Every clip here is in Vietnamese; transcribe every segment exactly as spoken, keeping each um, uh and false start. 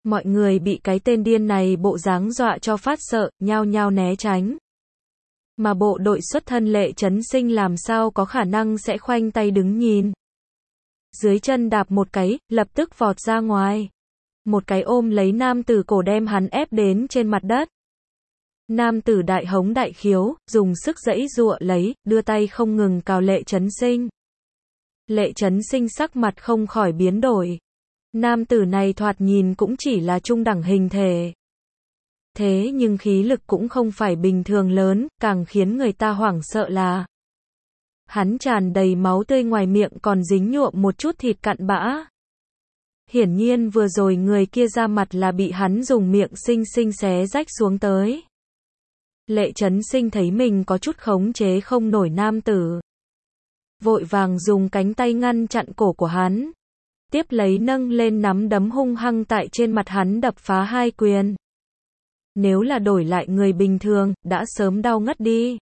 Mọi người bị cái tên điên này bộ dáng dọa cho phát sợ, nhao nhao né tránh. Mà bộ đội xuất thân Lệ Chấn Sinh làm sao có khả năng sẽ khoanh tay đứng nhìn. Dưới chân đạp một cái, lập tức vọt ra ngoài. Một cái ôm lấy nam tử cổ đem hắn ép đến trên mặt đất. Nam tử đại hống đại khiếu, dùng sức giãy giụa lấy, đưa tay không ngừng cào Lệ Chấn Sinh. Lệ Chấn Sinh sắc mặt không khỏi biến đổi. Nam tử này thoạt nhìn cũng chỉ là trung đẳng hình thể. Thế nhưng khí lực cũng không phải bình thường lớn, càng khiến người ta hoảng sợ là hắn tràn đầy máu tươi, ngoài miệng còn dính nhuộm một chút thịt cặn bã. Hiển nhiên vừa rồi người kia ra mặt là bị hắn dùng miệng xinh xinh xé rách xuống tới. Lệ Chấn Sinh thấy mình có chút khống chế không nổi nam tử. Vội vàng dùng cánh tay ngăn chặn cổ của hắn. Tiếp lấy nâng lên nắm đấm hung hăng tại trên mặt hắn đập phá hai quyền. Nếu là đổi lại người bình thường, đã sớm đau ngất đi.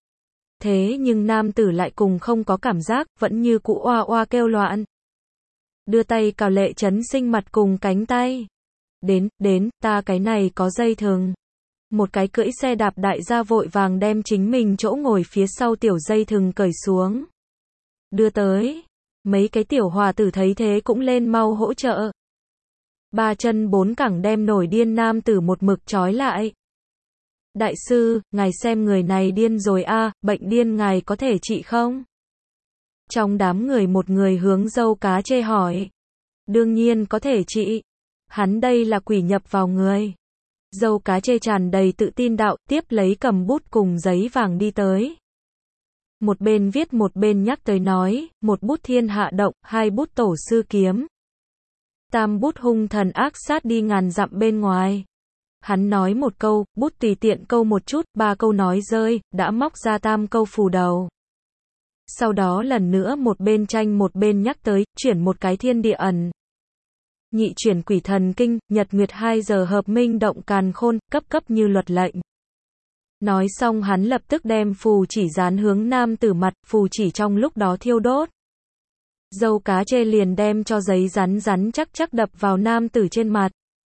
Thế nhưng nam tử lại cùng không có cảm giác, vẫn như cũ oa oa kêu loạn. Đưa tay cào Lệ Chấn Sinh mặt cùng cánh tay. Đến, đến, ta cái này có dây thừng. Một cái cưỡi xe đạp đại gia vội vàng đem chính mình chỗ ngồi phía sau tiểu dây thừng cởi xuống. Đưa tới. Mấy cái tiểu hòa tử thấy thế cũng lên mau hỗ trợ. Ba chân bốn cẳng đem nổi điên nam tử một mực trói lại. Đại sư, ngài xem người này điên rồi a, à, bệnh điên ngài có thể trị không? Trong đám người một người hướng dâu cá chê hỏi. Đương nhiên có thể trị. Hắn đây là quỷ nhập vào người. Dâu cá chê tràn đầy tự tin đạo, tiếp lấy cầm bút cùng giấy vàng đi tới. Một bên viết một bên nhắc tới nói, một bút thiên hạ động, hai bút tổ sư kiếm. Tam bút hung thần ác sát đi ngàn dặm bên ngoài. Hắn nói một câu, bút tùy tiện câu một chút, ba câu nói rơi, đã móc ra tam câu phù đầu. Sau đó lần nữa một bên tranh một bên nhắc tới, chuyển một cái thiên địa ẩn. Nhị chuyển quỷ thần kinh, nhật nguyệt hai giờ hợp minh động càn khôn, cấp cấp như luật lệnh. Nói xong hắn lập tức đem phù chỉ dán hướng nam tử mặt, phù chỉ trong lúc đó thiêu đốt. Dâu cá chê liền đem cho giấy rắn rắn chắc chắc đập vào nam tử trên mặt.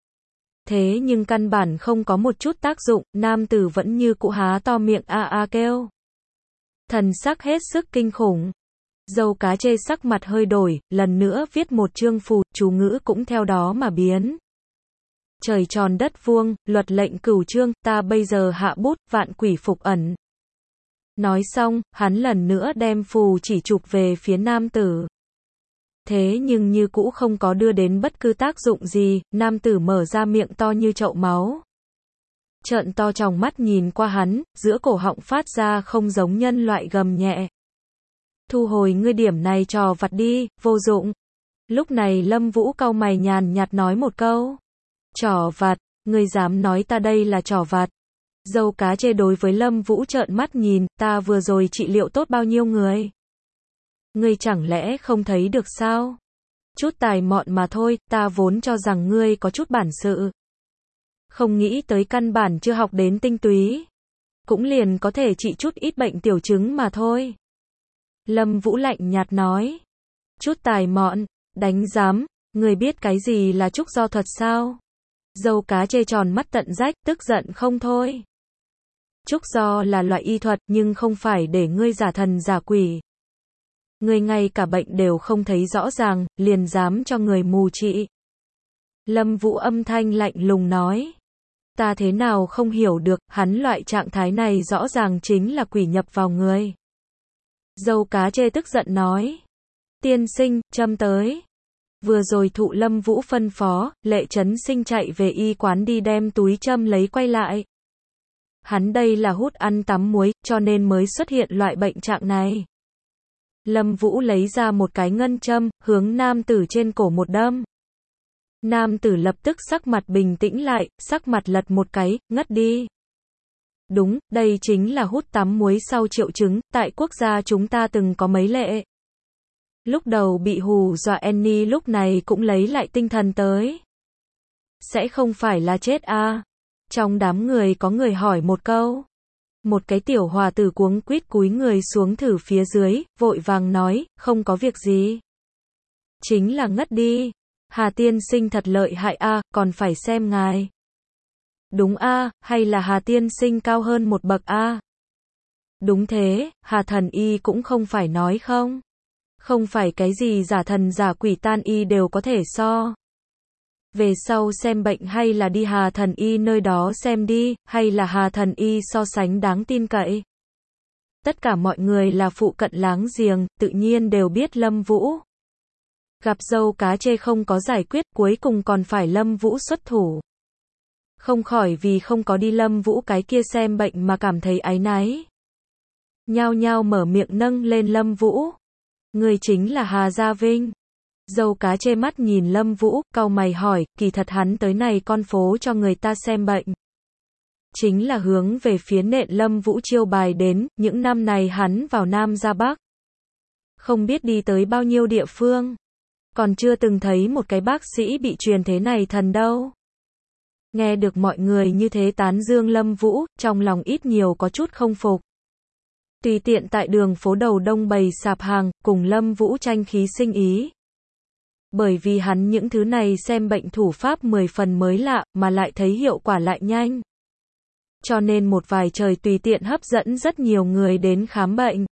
Thế nhưng căn bản không có một chút tác dụng, nam tử vẫn như cũ há to miệng a a kêu. Thần sắc hết sức kinh khủng. Dâu cá chê sắc mặt hơi đổi, lần nữa viết một chương phù, chú ngữ cũng theo đó mà biến. Trời tròn đất vuông, luật lệnh cửu chương, ta bây giờ hạ bút, vạn quỷ phục ẩn. Nói xong, hắn lần nữa đem phù chỉ chụp về phía nam tử. Thế nhưng như cũ không có đưa đến bất cứ tác dụng gì, nam tử mở ra miệng to như chậu máu. Trợn to tròng mắt nhìn qua hắn, giữa cổ họng phát ra không giống nhân loại gầm nhẹ. Thu hồi ngươi điểm này trò vặt đi, vô dụng. Lúc này Lâm Vũ cau mày nhàn nhạt nói một câu. Trò vặt, ngươi dám nói ta đây là trò vặt. Dâu cá chê đối với Lâm Vũ trợn mắt nhìn, ta vừa rồi trị liệu tốt bao nhiêu người. Ngươi chẳng lẽ không thấy được sao? Chút tài mọn mà thôi, ta vốn cho rằng ngươi có chút bản sự. Không nghĩ tới căn bản chưa học đến tinh túy. Cũng liền có thể trị chút ít bệnh tiểu chứng mà thôi. Lâm Vũ lạnh nhạt nói. Chút tài mọn, đánh giám, ngươi biết cái gì là trúc do thuật sao? Dâu cá chê tròn mắt tận rách, tức giận không thôi. Trúc do là loại y thuật, nhưng không phải để ngươi giả thần giả quỷ. Ngươi ngay cả bệnh đều không thấy rõ ràng, liền dám cho người mù trị. Lâm Vũ âm thanh lạnh lùng nói. Ta thế nào không hiểu được, hắn loại trạng thái này rõ ràng chính là quỷ nhập vào người. Dâu cá chê tức giận nói. Tiên sinh, châm tới. Vừa rồi thụ Lâm Vũ phân phó, Lệ Chấn Sinh chạy về y quán đi đem túi châm lấy quay lại. Hắn đây là hút ăn tắm muối, cho nên mới xuất hiện loại bệnh trạng này. Lâm Vũ lấy ra một cái ngân châm, hướng nam tử trên cổ một đâm. Nam tử lập tức sắc mặt bình tĩnh lại, sắc mặt lật một cái, ngất đi. Đúng, đây chính là hút tắm muối sau triệu chứng, tại quốc gia chúng ta từng có mấy lệ. Lúc đầu bị hù dọa Annie lúc này cũng lấy lại tinh thần tới. Sẽ không phải là chết à? Trong đám người có người hỏi một câu. Một cái tiểu hòa tử cuống quýt cúi người xuống thử phía dưới, vội vàng nói, không có việc gì. Chính là ngất đi. Hà tiên sinh thật lợi hại a, còn phải xem ngài. Đúng a, hay là Hà tiên sinh cao hơn một bậc a? Đúng thế, Hà thần y cũng không phải nói không. Không phải cái gì giả thần giả quỷ tan y đều có thể so. Về sau xem bệnh hay là đi Hà thần y nơi đó xem đi, hay là Hà thần y so sánh đáng tin cậy. Tất cả mọi người là phụ cận láng giềng, tự nhiên đều biết Lâm Vũ. Gặp dâu cá chê không có giải quyết, cuối cùng còn phải Lâm Vũ xuất thủ. Không khỏi vì không có đi Lâm Vũ cái kia xem bệnh mà cảm thấy áy náy. Nhao nhao mở miệng nâng lên Lâm Vũ. Người chính là Hà Gia Vinh. Dâu cá chê mắt nhìn Lâm Vũ, cau mày hỏi, kỳ thật hắn tới này con phố cho người ta xem bệnh. Chính là hướng về phía nện Lâm Vũ chiêu bài đến, những năm này hắn vào Nam ra Bắc. Không biết đi tới bao nhiêu địa phương. Còn chưa từng thấy một cái bác sĩ bị truyền thế này thần đâu. Nghe được mọi người như thế tán dương Lâm Vũ, trong lòng ít nhiều có chút không phục. Tùy tiện tại đường phố đầu đông bày sạp hàng, cùng Lâm Vũ tranh khí sinh ý. Bởi vì hắn những thứ này xem bệnh thủ pháp mười phần mới lạ, mà lại thấy hiệu quả lại nhanh. Cho nên một vài trời tùy tiện hấp dẫn rất nhiều người đến khám bệnh.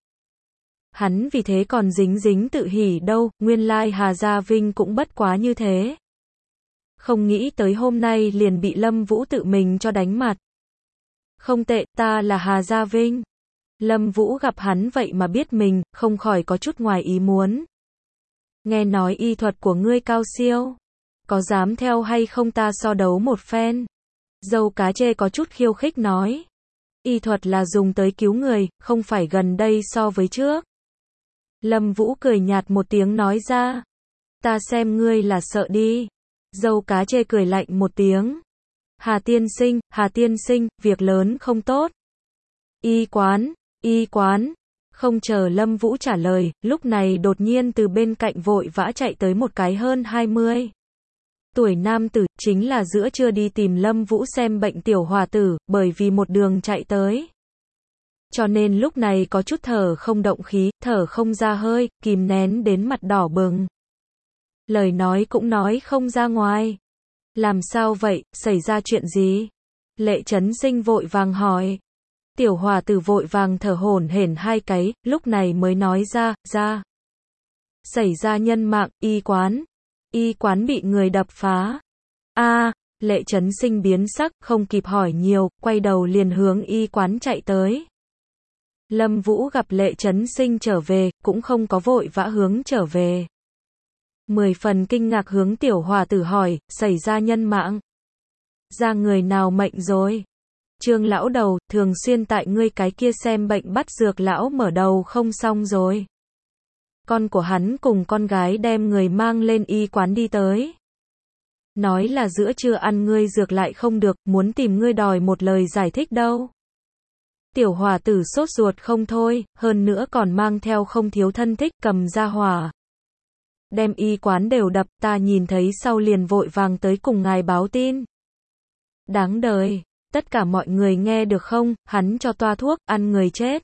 Hắn vì thế còn dính dính tự hỉ đâu, nguyên lai Hà Gia Vinh cũng bất quá như thế. Không nghĩ tới hôm nay liền bị Lâm Vũ tự mình cho đánh mặt. Không tệ, ta là Hà Gia Vinh. Lâm Vũ gặp hắn vậy mà biết mình, không khỏi có chút ngoài ý muốn. Nghe nói y thuật của ngươi cao siêu. Có dám theo hay không ta so đấu một phen? Dâu cá chê có chút khiêu khích nói. Y thuật là dùng tới cứu người, không phải gần đây so với trước. Lâm Vũ cười nhạt một tiếng nói ra. Ta xem ngươi là sợ đi. Dâu cá chê cười lạnh một tiếng. Hà tiên sinh, Hà tiên sinh, việc lớn không tốt. Y quán, y quán. Không chờ Lâm Vũ trả lời, lúc này đột nhiên từ bên cạnh vội vã chạy tới một cái hơn hai mươi tuổi nam tử, chính là giữa trưa đi tìm Lâm Vũ xem bệnh tiểu hòa tử, bởi vì một đường chạy tới. Cho nên lúc này có chút thở không động khí, thở không ra hơi, kìm nén đến mặt đỏ bừng. Lời nói cũng nói không ra ngoài. Làm sao vậy, xảy ra chuyện gì? Lệ Chấn Sinh vội vàng hỏi. Tiểu hòa tử vội vàng thở hổn hển hai cái, lúc này mới nói ra, ra. Xảy ra nhân mạng, y quán. Y quán bị người đập phá. A, à, Lệ Chấn Sinh biến sắc, không kịp hỏi nhiều, quay đầu liền hướng y quán chạy tới. Lâm Vũ gặp Lệ Chấn Sinh trở về, cũng không có vội vã hướng trở về. Mười phần kinh ngạc hướng tiểu hòa tử hỏi, xảy ra nhân mạng. Ra người nào mệnh rồi? Trương lão đầu, thường xuyên tại ngươi cái kia xem bệnh bắt dược lão mở đầu không xong rồi. Con của hắn cùng con gái đem người mang lên y quán đi tới. Nói là giữa trưa ăn ngươi dược lại không được, muốn tìm ngươi đòi một lời giải thích đâu. Tiểu hòa tử sốt ruột không thôi, hơn nữa còn mang theo không thiếu thân thích cầm ra hỏa. Đem y quán đều đập, ta nhìn thấy sau liền vội vàng tới cùng ngài báo tin. Đáng đời, tất cả mọi người nghe được không, hắn cho toa thuốc, ăn người chết.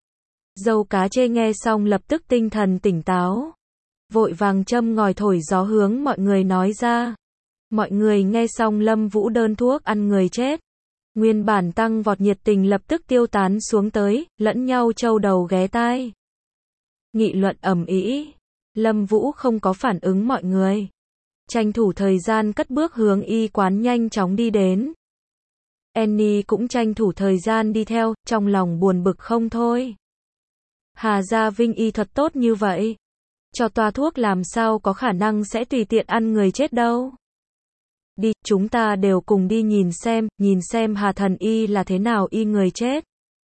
Dâu cá chê nghe xong lập tức tinh thần tỉnh táo. Vội vàng châm ngòi thổi gió hướng mọi người nói ra. Mọi người nghe xong Lâm Vũ đơn thuốc ăn người chết. Nguyên bản tăng vọt nhiệt tình lập tức tiêu tán xuống tới, lẫn nhau trâu đầu ghé tai. Nghị luận ầm ĩ. Lâm Vũ không có phản ứng mọi người. Tranh thủ thời gian cất bước hướng y quán nhanh chóng đi đến. Annie cũng tranh thủ thời gian đi theo, trong lòng buồn bực không thôi. Hà Gia Vinh y thuật tốt như vậy. Cho toa thuốc làm sao có khả năng sẽ tùy tiện ăn người chết đâu. Đi, chúng ta đều cùng đi nhìn xem, nhìn xem Hà thần y là thế nào y người chết.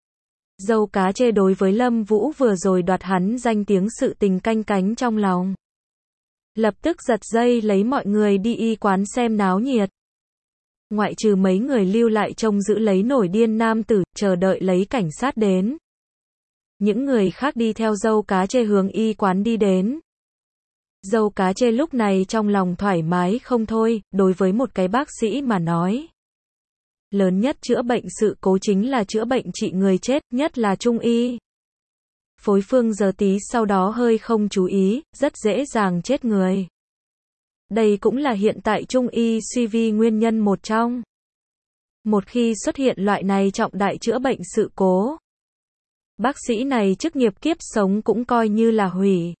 Dâu cá chê đối với Lâm Vũ vừa rồi đoạt hắn danh tiếng sự tình canh cánh trong lòng. Lập tức giật dây lấy mọi người đi y quán xem náo nhiệt. Ngoại trừ mấy người lưu lại trông giữ lấy nổi điên nam tử, chờ đợi lấy cảnh sát đến. Những người khác đi theo dâu cá chê hướng y quán đi đến. Dâu cá chê lúc này trong lòng thoải mái không thôi, đối với một cái bác sĩ mà nói. Lớn nhất chữa bệnh sự cố chính là chữa bệnh trị người chết, nhất là trung y. Phối phương giờ tí sau đó hơi không chú ý, rất dễ dàng chết người. Đây cũng là hiện tại Trung y suy vi nguyên nhân một trong. Một khi xuất hiện loại này trọng đại chữa bệnh sự cố, bác sĩ này chức nghiệp kiếp sống cũng coi như là hủy.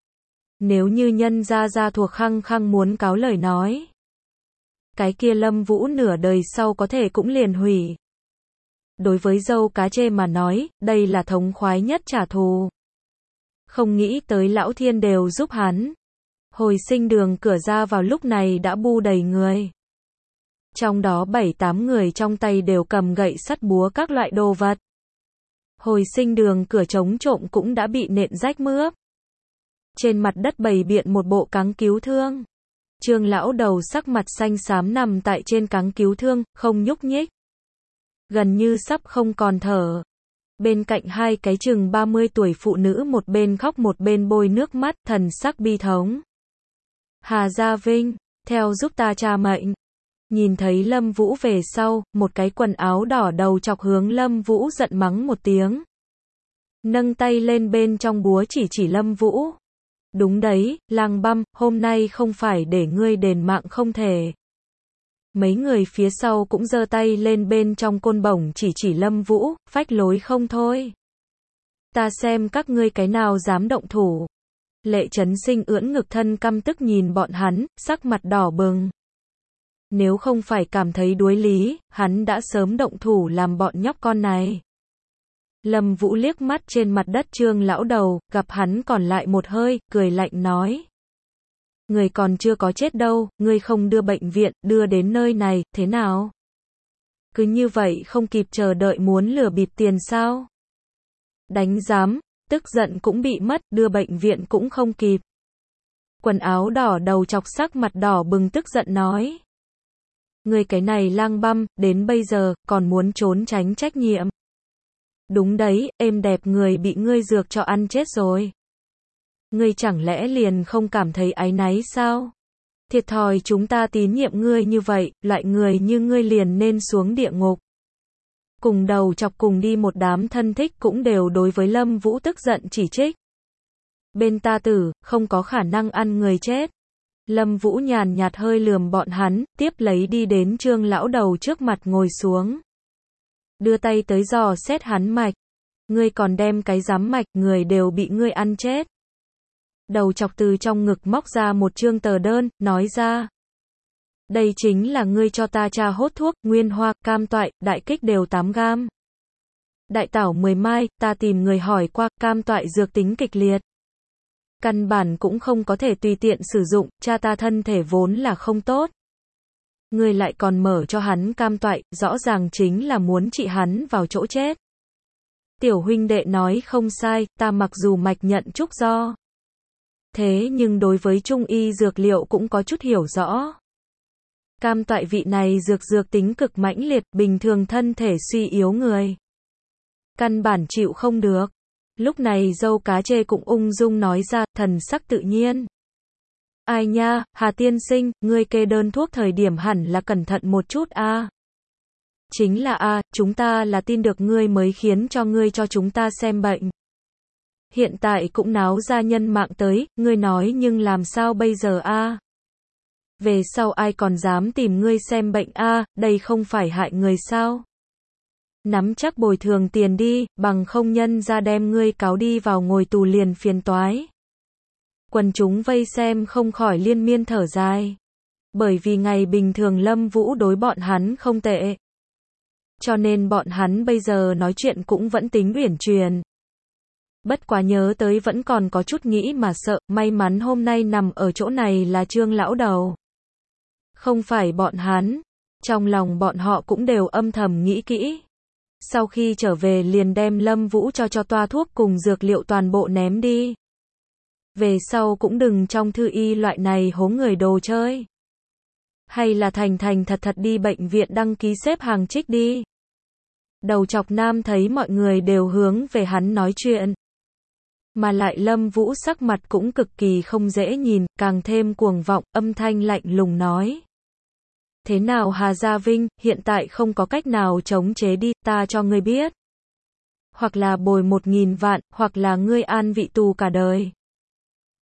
Nếu như nhân gia gia thuộc khăng khăng muốn cáo lời nói, cái kia Lâm Vũ nửa đời sau có thể cũng liền hủy. Đối với dâu cá chê mà nói, đây là thống khoái nhất trả thù. Không nghĩ tới lão thiên đều giúp hắn. Hồi sinh đường cửa ra vào lúc này đã bu đầy người. Trong đó bảy tám người trong tay đều cầm gậy sắt búa các loại đồ vật. Hồi sinh đường cửa chống trộm cũng đã bị nện rách mướp. Trên mặt đất bày biện một bộ cáng cứu thương. Trương lão đầu sắc mặt xanh xám nằm tại trên cáng cứu thương, không nhúc nhích. Gần như sắp không còn thở. Bên cạnh hai cái chừng ba mươi tuổi phụ nữ một bên khóc một bên bôi nước mắt, thần sắc bi thống. Hà Gia Vinh, theo giúp ta tra mệnh. Nhìn thấy Lâm Vũ về sau, một cái quần áo đỏ đầu chọc hướng Lâm Vũ giận mắng một tiếng. Nâng tay lên bên trong búa chỉ chỉ Lâm Vũ. Đúng đấy, lang băm, hôm nay không phải để ngươi đền mạng không thể. Mấy người phía sau cũng giơ tay lên bên trong côn bổng chỉ chỉ Lâm Vũ, phách lối không thôi. Ta xem các ngươi cái nào dám động thủ. Lệ Chấn Sinh ưỡn ngực thân căm tức nhìn bọn hắn, sắc mặt đỏ bừng. Nếu không phải cảm thấy đuối lý, hắn đã sớm động thủ làm bọn nhóc con này. Lâm Vũ liếc mắt trên mặt đất Trương lão đầu, gặp hắn còn lại một hơi, cười lạnh nói. Người còn chưa có chết đâu, ngươi không đưa bệnh viện, đưa đến nơi này, thế nào? Cứ như vậy không kịp chờ đợi muốn lừa bịp tiền sao? Đánh giám, tức giận cũng bị mất, đưa bệnh viện cũng không kịp. Quần áo đỏ đầu chọc sắc mặt đỏ bừng tức giận nói. Ngươi cái này lang băm, đến bây giờ, còn muốn trốn tránh trách nhiệm. Đúng đấy, êm đẹp người bị ngươi dược cho ăn chết rồi. Ngươi chẳng lẽ liền không cảm thấy áy náy sao? Thiệt thòi chúng ta tín nhiệm ngươi như vậy, loại người như ngươi liền nên xuống địa ngục. Cùng đầu chọc cùng đi một đám thân thích cũng đều đối với Lâm Vũ tức giận chỉ trích. Bên ta tử, không có khả năng ăn người chết. Lâm Vũ nhàn nhạt hơi lườm bọn hắn, tiếp lấy đi đến Trương lão đầu trước mặt ngồi xuống. Đưa tay tới dò xét hắn mạch. Ngươi còn đem cái giám mạch, người đều bị ngươi ăn chết. Đầu chọc từ trong ngực móc ra một trương tờ đơn, nói ra. Đây chính là ngươi cho ta tra hốt thuốc, nguyên hoa, cam toại, đại kích đều tám gam. Đại tảo mười mai, ta tìm người hỏi qua, cam toại dược tính kịch liệt. Căn bản cũng không có thể tùy tiện sử dụng, cha ta thân thể vốn là không tốt. Ngươi lại còn mở cho hắn cam toại, rõ ràng chính là muốn trị hắn vào chỗ chết. Tiểu huynh đệ nói không sai, ta mặc dù mạch nhận trúc do. Thế nhưng đối với trung y dược liệu cũng có chút hiểu rõ. Cam toại vị này dược dược tính cực mãnh liệt, bình thường thân thể suy yếu người. Căn bản chịu không được. Lúc này dâu cá chê cũng ung dung nói ra, thần sắc tự nhiên. Ai nha, Hà tiên sinh, ngươi kê đơn thuốc thời điểm hẳn là cẩn thận một chút a. À. Chính là a, à, chúng ta là tin được ngươi mới khiến cho ngươi cho chúng ta xem bệnh. Hiện tại cũng náo ra nhân mạng tới, ngươi nói nhưng làm sao bây giờ a? À? Về sau ai còn dám tìm ngươi xem bệnh a, à, đây không phải hại người sao? Nắm chắc bồi thường tiền đi, bằng không nhân ra đem ngươi cáo đi vào ngồi tù liền phiền toái. Quần chúng vây xem không khỏi liên miên thở dài. Bởi vì ngày bình thường Lâm Vũ đối bọn hắn không tệ. Cho nên bọn hắn bây giờ nói chuyện cũng vẫn tính uyển chuyển. Bất quá nhớ tới vẫn còn có chút nghĩ mà sợ, may mắn hôm nay nằm ở chỗ này là Trương lão đầu. Không phải bọn hắn. Trong lòng bọn họ cũng đều âm thầm nghĩ kỹ. Sau khi trở về liền đem Lâm Vũ cho cho toa thuốc cùng dược liệu toàn bộ ném đi. Về sau cũng đừng trong thư y loại này hố người đồ chơi. Hay là thành thành thật thật đi bệnh viện đăng ký xếp hàng trích đi. Đầu chọc nam thấy mọi người đều hướng về hắn nói chuyện. Mà lại Lâm Vũ sắc mặt cũng cực kỳ không dễ nhìn, càng thêm cuồng vọng, âm thanh lạnh lùng nói. Thế nào Hà Gia Vinh, hiện tại không có cách nào chống chế đi, ta cho ngươi biết. Hoặc là bồi một nghìn vạn, hoặc là ngươi an vị tù cả đời.